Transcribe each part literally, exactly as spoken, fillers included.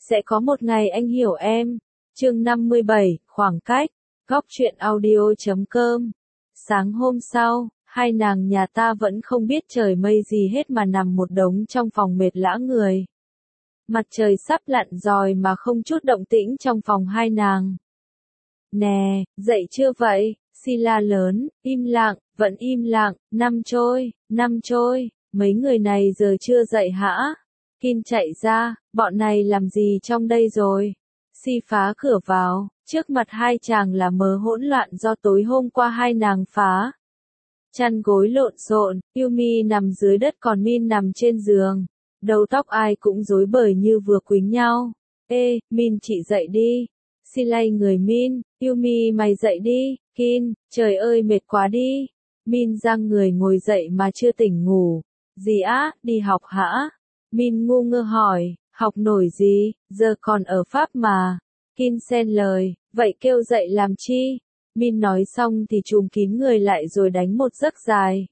Sẽ có một ngày anh hiểu em. Chương năm mươi bảy, khoảng cách. Góc truyện audio chấm com. Sáng hôm sau, hai nàng nhà ta vẫn không biết trời mây gì hết mà nằm một đống trong phòng mệt lả người. Mặt trời sắp lặn rồi mà không chút động tĩnh trong phòng hai nàng. Nè, dậy chưa vậy? Si la lớn, im lặng, vẫn im lặng, năm trôi, năm trôi, mấy người này giờ chưa dậy hả? Kin chạy ra, bọn này làm gì trong đây rồi? Si phá cửa vào, trước mặt hai chàng là mớ hỗn loạn do tối hôm qua hai nàng phá. Chăn gối lộn xộn, Yumi nằm dưới đất còn Min nằm trên giường. Đầu tóc ai cũng rối bời như vừa quýnh nhau. Ê, Min chị dậy đi. Si lay người Min, Yumi mày dậy đi, Kin, trời ơi mệt quá đi. Min giang người ngồi dậy mà chưa tỉnh ngủ. Gì á, đi học hả? Min ngu ngơ hỏi, học nổi gì, giờ còn ở Pháp mà. Kin xen lời, vậy kêu dậy làm chi? Min nói xong thì trùm kín người lại rồi đánh một giấc dài.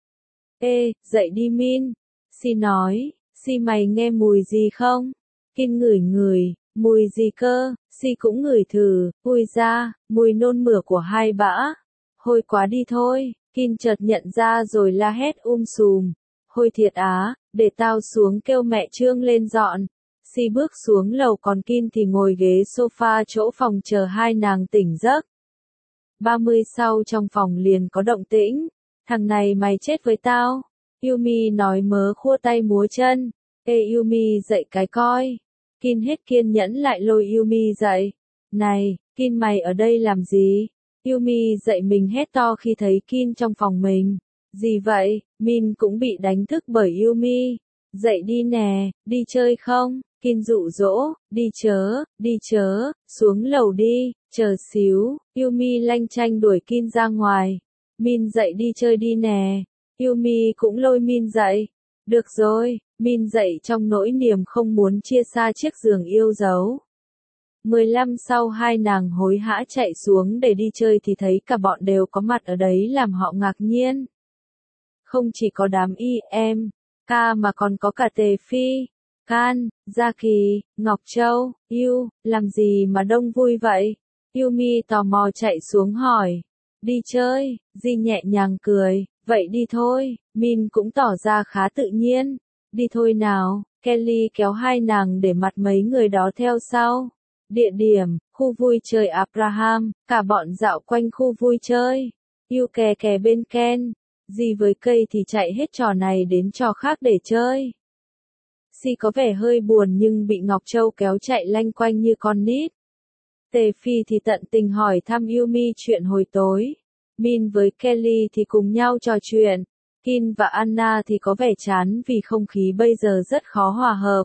Ê, dậy đi Min. Si nói, Si mày nghe mùi gì không? Kin ngửi ngửi, mùi gì cơ? Si cũng ngửi thử, ui ra, mùi nôn mửa của hai bã. Hôi quá đi thôi, Kin chợt nhận ra rồi la hét um sùm. Hôi thiệt á, để tao xuống kêu mẹ Trương lên dọn. Si bước xuống lầu còn Kin thì ngồi ghế sofa chỗ phòng chờ hai nàng tỉnh giấc. ba mươi sau trong phòng liền có động tĩnh. Thằng này mày chết với tao. Yumi nói mớ khua tay múa chân. Ê Yumi dậy cái coi. Kin hết kiên nhẫn lại lôi Yumi dậy. Này, Kin mày ở đây làm gì? Yumi dậy mình hét to khi thấy Kin trong phòng mình. Gì vậy? Min cũng bị đánh thức bởi Yumi. Dậy đi nè, đi chơi không? Kin dụ dỗ, đi chớ, đi chớ, xuống lầu đi, chờ xíu. Yumi lanh chanh đuổi Kin ra ngoài. Min dậy đi chơi đi nè. Yumi cũng lôi Min dậy. Được rồi, Min dậy trong nỗi niềm không muốn chia xa chiếc giường yêu dấu. mười lăm sau hai nàng hối hã chạy xuống để đi chơi thì thấy cả bọn đều có mặt ở đấy làm họ ngạc nhiên. Không chỉ có đám y em, ca mà còn có cả Tề Phi, Can, Gia Kỳ, Ngọc Châu, Yêu, làm gì mà đông vui vậy? Yumi tò mò chạy xuống hỏi. Đi chơi, Di nhẹ nhàng cười, vậy đi thôi, Min cũng tỏ ra khá tự nhiên. Đi thôi nào, Kelly kéo hai nàng để mặt mấy người đó theo sau. Địa điểm, khu vui chơi Abraham, cả bọn dạo quanh khu vui chơi. Yêu kè kè bên Ken, Di với cây thì chạy hết trò này đến trò khác để chơi. Si có vẻ hơi buồn nhưng bị Ngọc Châu kéo chạy lanh quanh như con nít. Tề Phi thì tận tình hỏi thăm Yumi chuyện hồi tối. Min với Kelly thì cùng nhau trò chuyện. Kin và Anna thì có vẻ chán vì không khí bây giờ rất khó hòa hợp.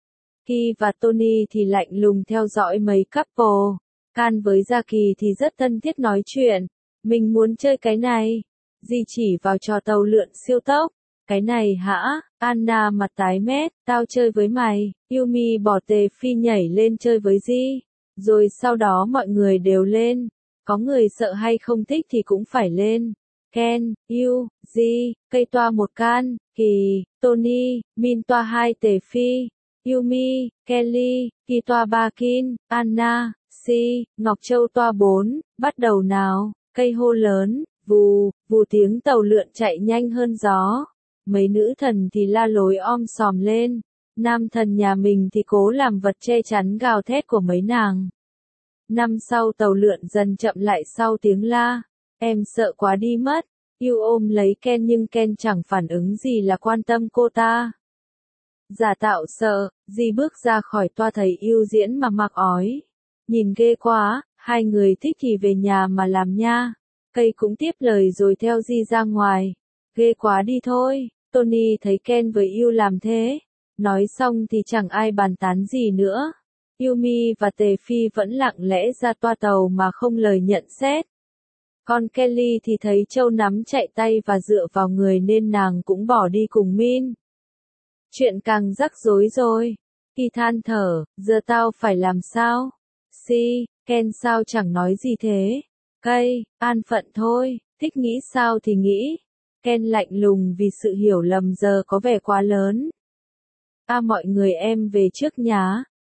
Ki và Tony thì lạnh lùng theo dõi mấy couple. Can với Gia Kỳ thì rất thân thiết nói chuyện. Mình muốn chơi cái này. Di chỉ vào trò tàu lượn siêu tốc. Cái này hả? Anna mặt tái mét, tao chơi với mày. Yumi bỏ Tề Phi nhảy lên chơi với Di. Rồi sau đó mọi người đều lên. Có người sợ hay không thích thì cũng phải lên. Ken, Yu, Di, cây toa một Can, Kỳ, Tony, Min toa hai Tề Phi, Yumi, Kelly, Ki toa ba Kin, Anna, Si, Ngọc Châu toa bốn, bắt đầu nào, cây hô lớn, vù, vù tiếng tàu lượn chạy nhanh hơn gió. Mấy nữ thần thì la lối om sòm lên. Nam thần nhà mình thì cố làm vật che chắn gào thét của mấy nàng. Năm sau tàu lượn dần chậm lại sau tiếng la. Em sợ quá đi mất. Yêu ôm lấy Ken nhưng Ken chẳng phản ứng gì là quan tâm cô ta. Giả tạo sợ, Di bước ra khỏi toa thấy Yêu diễn mà mặc ói. Nhìn ghê quá, hai người thích thì về nhà mà làm nha. Cây cũng tiếp lời rồi theo Di ra ngoài. Ghê quá đi thôi. Tony thấy Ken với Yêu làm thế. Nói xong thì chẳng ai bàn tán gì nữa. Yumi và Tề Phi vẫn lặng lẽ ra toa tàu mà không lời nhận xét. Còn Kelly thì thấy Châu nắm chạy tay và dựa vào người nên nàng cũng bỏ đi cùng Min. Chuyện càng rắc rối rồi. Khi than thở, giờ tao phải làm sao? Si, Ken sao chẳng nói gì thế? Cây, an phận thôi, thích nghĩ sao thì nghĩ. Ken lạnh lùng vì sự hiểu lầm giờ có vẻ quá lớn. À mọi người em về trước nhá.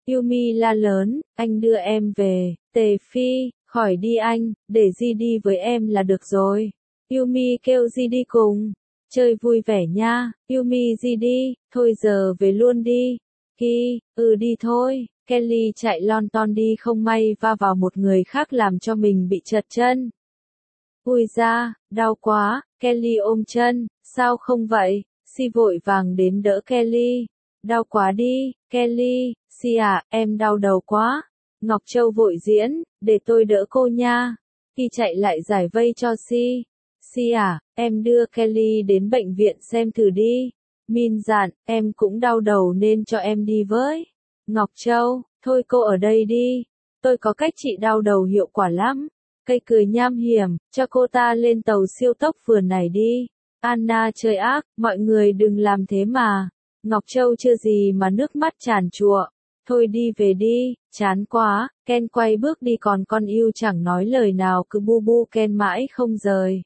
Yumi la lớn, anh đưa em về. Tề Phi, khỏi đi anh, để Di đi với em là được rồi. Yumi kêu Di đi cùng. Chơi vui vẻ nha, Yumi Di đi, thôi giờ về luôn đi. Ki, ừ đi thôi. Kelly chạy lon ton đi không may va vào một người khác làm cho mình bị trật chân. Ui da, đau quá, Kelly ôm chân, sao không vậy? Si vội vàng đến đỡ Kelly. Đau quá đi, Kelly, Si à, em đau đầu quá. Ngọc Châu vội diễn, để tôi đỡ cô nha. Ki chạy lại giải vây cho Si. Si à, em đưa Kelly đến bệnh viện xem thử đi. Min dặn, em cũng đau đầu nên cho em đi với. Ngọc Châu, thôi cô ở đây đi. Tôi có cách trị đau đầu hiệu quả lắm. Cây cười nham hiểm, cho cô ta lên tàu siêu tốc vườn này đi. Anna chơi ác, mọi người đừng làm thế mà. Ngọc Châu chưa gì mà nước mắt tràn trụa. Thôi đi về đi, chán quá. Ken quay bước đi còn con yêu chẳng nói lời nào cứ bu bu Ken mãi không rời.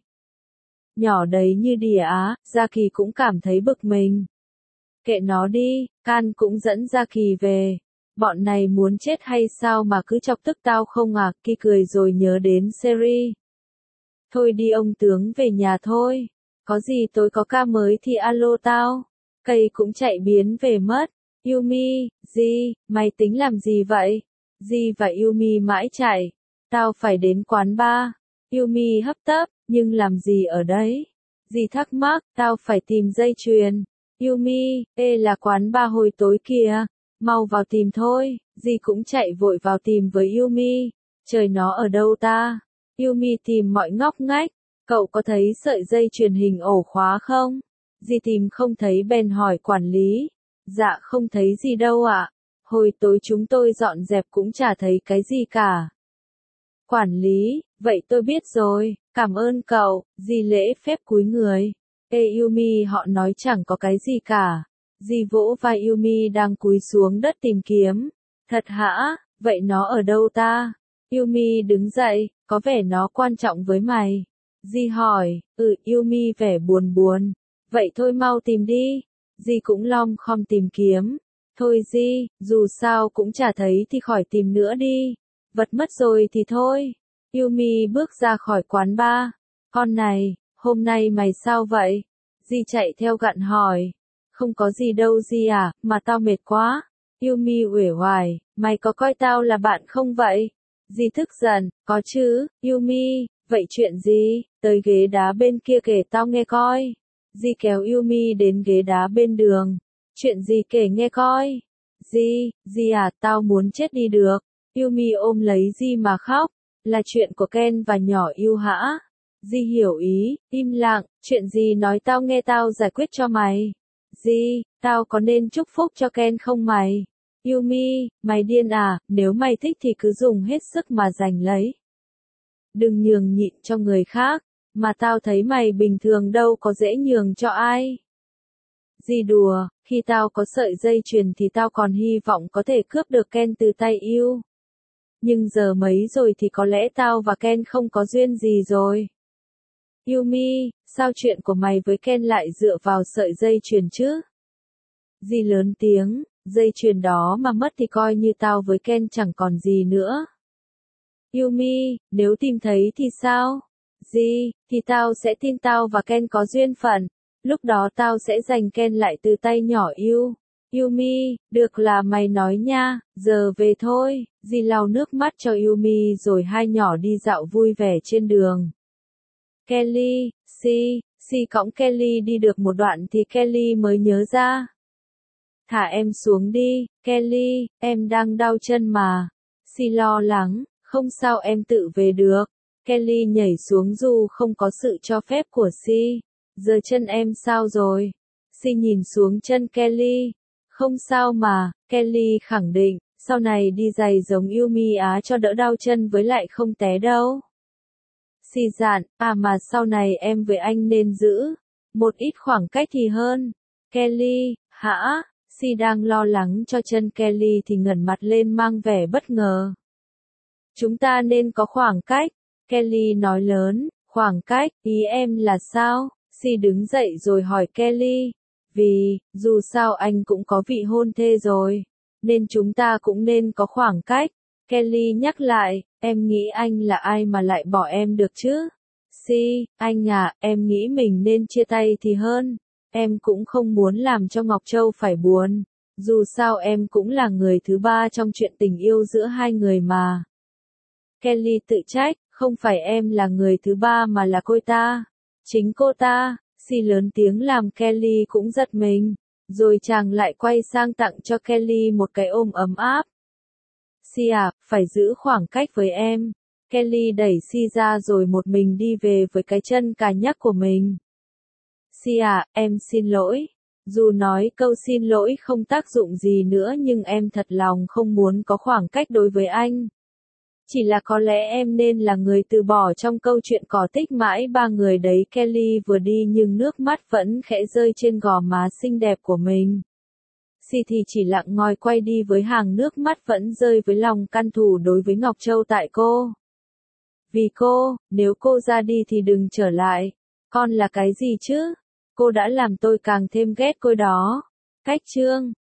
Nhỏ đấy như đỉa á, Gia Kỳ cũng cảm thấy bực mình. Kệ nó đi, Can cũng dẫn Gia Kỳ về. Bọn này muốn chết hay sao mà cứ chọc tức tao không à, Ki cười rồi nhớ đến Seri. Thôi đi ông tướng về nhà thôi. Có gì tối có ca mới thì alo tao. Cây cũng chạy biến về mất. Yumi, Di, mày tính làm gì vậy? Di và Yumi mãi chạy. Tao phải đến quán bar. Yumi hấp tấp, nhưng làm gì ở đấy? Di thắc mắc, tao phải tìm dây chuyền. Yumi, ê là quán bar hồi tối kìa. Mau vào tìm thôi. Di cũng chạy vội vào tìm với Yumi. Trời nó ở đâu ta? Yumi tìm mọi ngóc ngách. Cậu có thấy sợi dây truyền hình ổ khóa không? Di tìm không thấy bèn hỏi quản lý. Dạ không thấy gì đâu ạ. Hồi tối chúng tôi dọn dẹp cũng chả thấy cái gì cả. Quản lý, vậy tôi biết rồi, cảm ơn cậu. Di lễ phép cúi người. Ê Yumi, họ nói chẳng có cái gì cả. Di vỗ vai Yumi đang cúi xuống đất tìm kiếm. Thật hả? Vậy nó ở đâu ta? Yumi đứng dậy, có vẻ nó quan trọng với mày. Di hỏi, ừ Yumi vẻ buồn buồn. Vậy thôi mau tìm đi. Di cũng lom khom tìm kiếm. Thôi Di, dù sao cũng chả thấy thì khỏi tìm nữa đi. Vật mất rồi thì thôi. Yumi bước ra khỏi quán bar. Con này, hôm nay mày sao vậy? Di chạy theo gặn hỏi. Không có gì đâu Di à, mà tao mệt quá. Yumi uể oải, mày có coi tao là bạn không vậy? Di tức giận, có chứ, Yumi, vậy chuyện gì? Tới ghế đá bên kia kể tao nghe coi. Di kéo Yumi đến ghế đá bên đường. Chuyện gì kể nghe coi. Di, Di à, tao muốn chết đi được. Yumi ôm lấy Di mà khóc. Là chuyện của Ken và nhỏ yêu hả? Di hiểu ý, im lặng, chuyện gì nói tao nghe tao giải quyết cho mày. Di, tao có nên chúc phúc cho Ken không mày? Yumi, mày điên à, nếu mày thích thì cứ dùng hết sức mà giành lấy. Đừng nhường nhịn cho người khác, mà tao thấy mày bình thường đâu có dễ nhường cho ai. Di đùa, khi tao có sợi dây chuyền thì tao còn hy vọng có thể cướp được Ken từ tay yêu. Nhưng giờ mấy rồi thì có lẽ tao và Ken không có duyên gì rồi. Yumi, sao chuyện của mày với Ken lại dựa vào sợi dây chuyền chứ? Di lớn tiếng, dây chuyền đó mà mất thì coi như tao với Ken chẳng còn gì nữa. Yumi, nếu tìm thấy thì sao? Di, thì tao sẽ tin tao và Ken có duyên phận. Lúc đó tao sẽ giành Ken lại từ tay nhỏ yêu. Yumi, được là mày nói nha, giờ về thôi. Di lau nước mắt cho Yumi rồi hai nhỏ đi dạo vui vẻ trên đường. Kelly, Si, Si cõng Kelly đi được một đoạn thì Kelly mới nhớ ra. Thả em xuống đi, Kelly, em đang đau chân mà. Si lo lắng, không sao em tự về được. Kelly nhảy xuống dù không có sự cho phép của Si. Giờ chân em sao rồi? Si nhìn xuống chân Kelly. Không sao mà, Kelly khẳng định, sau này đi giày giống Yumi á cho đỡ đau chân với lại không té đâu. Si dặn, à mà sau này em với anh nên giữ một ít khoảng cách thì hơn. Kelly, hả? Si đang lo lắng cho chân Kelly thì ngẩng mặt lên mang vẻ bất ngờ. Chúng ta nên có khoảng cách. Kelly nói lớn, khoảng cách, ý em là sao? Si đứng dậy rồi hỏi Kelly. Vì, dù sao anh cũng có vị hôn thê rồi. nên chúng ta cũng nên có khoảng cách. Kelly nhắc lại, em nghĩ anh là ai mà lại bỏ em được chứ? Si, anh à, em nghĩ mình nên chia tay thì hơn. Em cũng không muốn làm cho Ngọc Châu phải buồn. Dù sao em cũng là người thứ ba trong chuyện tình yêu giữa hai người mà. Kelly tự trách, không phải em là người thứ ba mà là cô ta. Chính cô ta. Si lớn tiếng làm Kelly cũng giật mình. Rồi chàng lại quay sang tặng cho Kelly một cái ôm ấm áp. Si à, phải giữ khoảng cách với em. Kelly đẩy Si ra rồi một mình đi về với cái chân cà nhắc của mình. Si à, em xin lỗi. Dù nói câu xin lỗi không tác dụng gì nữa nhưng em thật lòng không muốn có khoảng cách đối với anh. Chỉ là có lẽ em nên là người từ bỏ trong câu chuyện cỏ tích mãi ba người đấy. Kelly vừa đi nhưng nước mắt vẫn khẽ rơi trên gò má xinh đẹp của mình. Si thì chỉ lặng ngoi quay đi với hàng nước mắt vẫn rơi với lòng căm thù đối với Ngọc Châu tại cô. Vì cô, nếu cô ra đi thì đừng trở lại. Con là cái gì chứ? Cô đã làm tôi càng thêm ghét cô đó. Cách chương